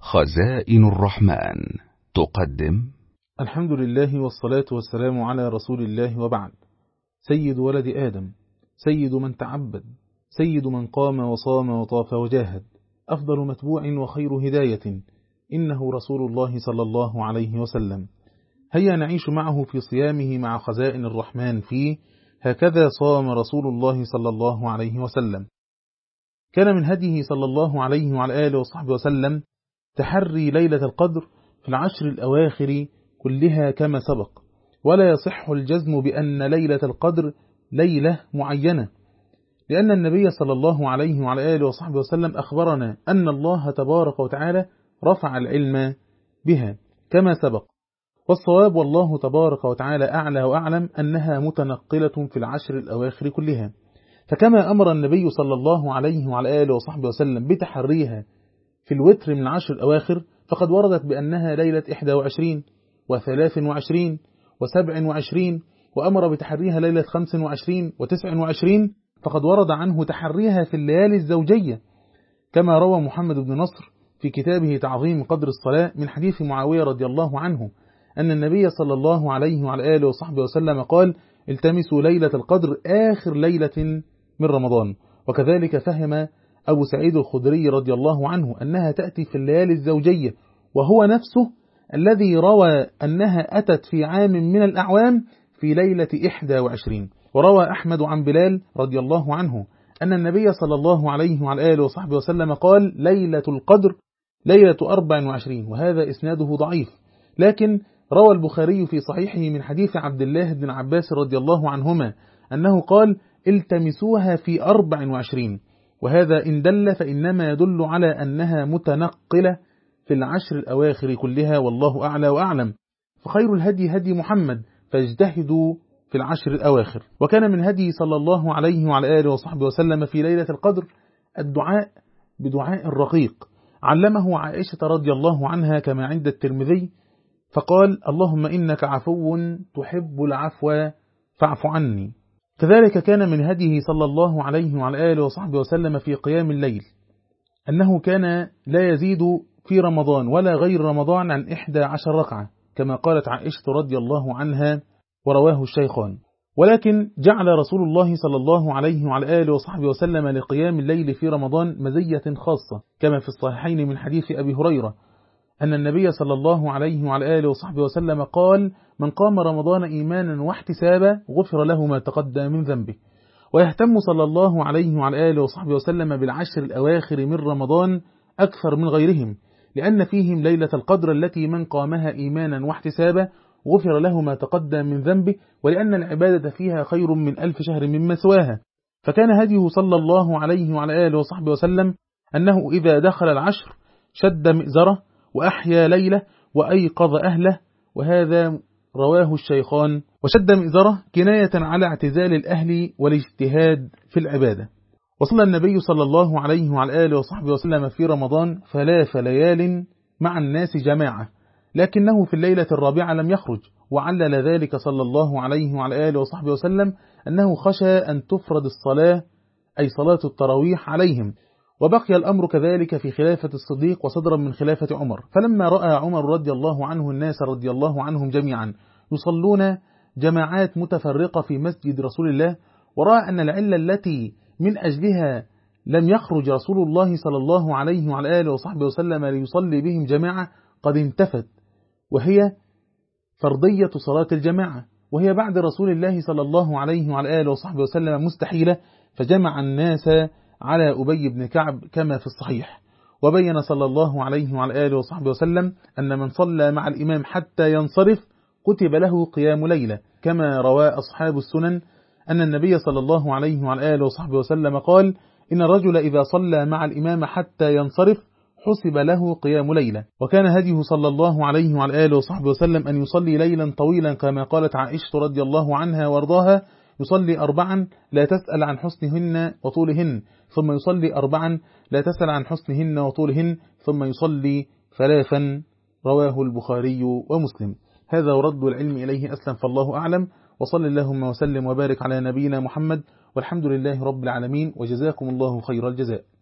خزائن الرحمن تقدم. الحمد لله والصلاة والسلام على رسول الله، وبعد. سيد ولد آدم، سيد من تعبد، سيد من قام وصام وطاف وجاهد، أفضل متبوع وخير هداية، إنه رسول الله صلى الله عليه وسلم. هيا نعيش معه في صيامه مع خزائن الرحمن فيه. هكذا صام رسول الله صلى الله عليه وسلم. كان من هديه صلى الله عليه وعلى آله وصحبه وسلم تحري ليلة القدر في العشر الأواخر كلها كما سبق، ولا يصح الجزم بأن ليلة القدر ليلة معينة، لأن النبي صلى الله عليه وعلى آله وصحبه وسلم أخبرنا أن الله تبارك وتعالى رفع العلم بها كما سبق. والصواب والله تبارك وتعالى أعلى وأعلم أنها متنقلة في العشر الأواخر كلها، فكما أمر النبي صلى الله عليه وعلى آله وصحبه وسلم بتحريها في الوتر من العشر الأواخر، فقد وردت بأنها ليلة 21 و23 و27، وأمر بتحريها ليلة 25 و29، فقد ورد عنه تحريها في الليالي الزوجية، كما روى محمد بن نصر في كتابه تعظيم قدر الصلاة من حديث معاوية رضي الله عنه أن النبي صلى الله عليه وعلى آله وصحبه وسلم قال: التمسوا ليلة القدر آخر ليلة من رمضان. وكذلك فهم أبو سعيد الخدري رضي الله عنه أنها تأتي في الليالي الزوجية، وهو نفسه الذي روى أنها أتت في عام من الأعوام في ليلة 21. وروى أحمد عن بلال رضي الله عنه أن النبي صلى الله عليه وعلى آله وصحبه وسلم قال: ليلة القدر ليلة 24، وهذا إسناده ضعيف، لكن روى البخاري في صحيحه من حديث عبد الله بن عباس رضي الله عنهما أنه قال: التمسوها في 24، وهذا إن دل فإنما يدل على أنها متنقلة في العشر الأواخر كلها، والله أعلى وأعلم. فخير الهدي هدي محمد، فاجتهدوا في العشر الأواخر. وكان من هدي صلى الله عليه وعلى آله وصحبه وسلم في ليلة القدر الدعاء بدعاء الرقيق علمه عائشة رضي الله عنها كما عند الترمذي، فقال: اللهم إنك عفو تحب العفو فاعف عني. كذلك كان من هديه صلى الله عليه وعلى آله وصحبه وسلم في قيام الليل أنه كان لا يزيد في رمضان ولا غير رمضان عن 11 ركعة، كما قالت عائشة رضي الله عنها ورواه الشيخان. ولكن جعل رسول الله صلى الله عليه وعلى آله وصحبه وسلم لقيام الليل في رمضان مزية خاصة، كما في الصحيحين من حديث أبي هريرة أن النبي صلى الله عليه وعلى آله وصحبه وسلم قال: من قام رمضان إيمانا واحتسابا غفر له ما تقدم من ذنبه. ويهتم صلى الله عليه وعلى آله وصحبه وسلم بالعشر الأواخر من رمضان أكثر من غيرهم، لأن فيهم ليلة القدر التي من قامها إيمانا واحتسابا غفر له ما تقدم من ذنبه، ولأن العبادة فيها خير من 1000 شهر مما سواها. فكان هديه صلى الله عليه وعلى آله وصحبه وسلم أنه إذا دخل العشر شد مئزره وأحيا ليلة وأيقظ أهله، وهذا رواه الشيخان. وشد مئزره كناية على اعتزال الأهل والاجتهاد في العبادة. وصلى النبي صلى الله عليه وعلى آله وصحبه وسلم في رمضان 3 ليال مع الناس جماعة، لكنه في الليلة الرابعة لم يخرج، وعلل ذلك صلى الله عليه وعلى آله وصحبه وسلم أنه خشى أن تفرض الصلاة، أي صلاة التراويح، عليهم. وبقي الأمر كذلك في خلافة الصديق وصدرا من خلافة عمر، فلما رأى عمر رضي الله عنه الناس رضي الله عنهم جميعا يصلون جماعات متفرقة في مسجد رسول الله، ورأى أن العلة التي من أجلها لم يخرج رسول الله صلى الله عليه وعلى آله وصحبه وسلم ليصلي بهم جماعة قد انتفت، وهي فرضية صلاة الجماعة، وهي بعد رسول الله صلى الله عليه وعلى آله وصحبه وسلم مستحيلة، فجمع الناس على أبي بن كعب كما في الصحيح. وبين صلى الله عليه وعلى آله وصحبه وسلم أن من صلى مع الإمام حتى ينصرف كتب له قيام ليلة، كما روى أصحاب السنن أن النبي صلى الله عليه وعلى آله وصحبه وسلم قال: إن الرجل إذا صلى مع الإمام حتى ينصرف حسب له قيام ليلة. وكان هديه صلى الله عليه وعلى آله وصحبه وسلم أن يصلي ليلا طويلا، كما قالت عائشة رضي الله عنها وارضاها: يصلي 4 لا تسأل عن حسنهن وطولهن، ثم يصلي 4 لا تسأل عن حسنهن وطولهن، ثم يصلي 3. رواه البخاري ومسلم. هذا ورد العلم إليه أسلم، فالله أعلم. وصل اللهم وسلم وبارك على نبينا محمد، والحمد لله رب العالمين، وجزاكم الله خير الجزاء.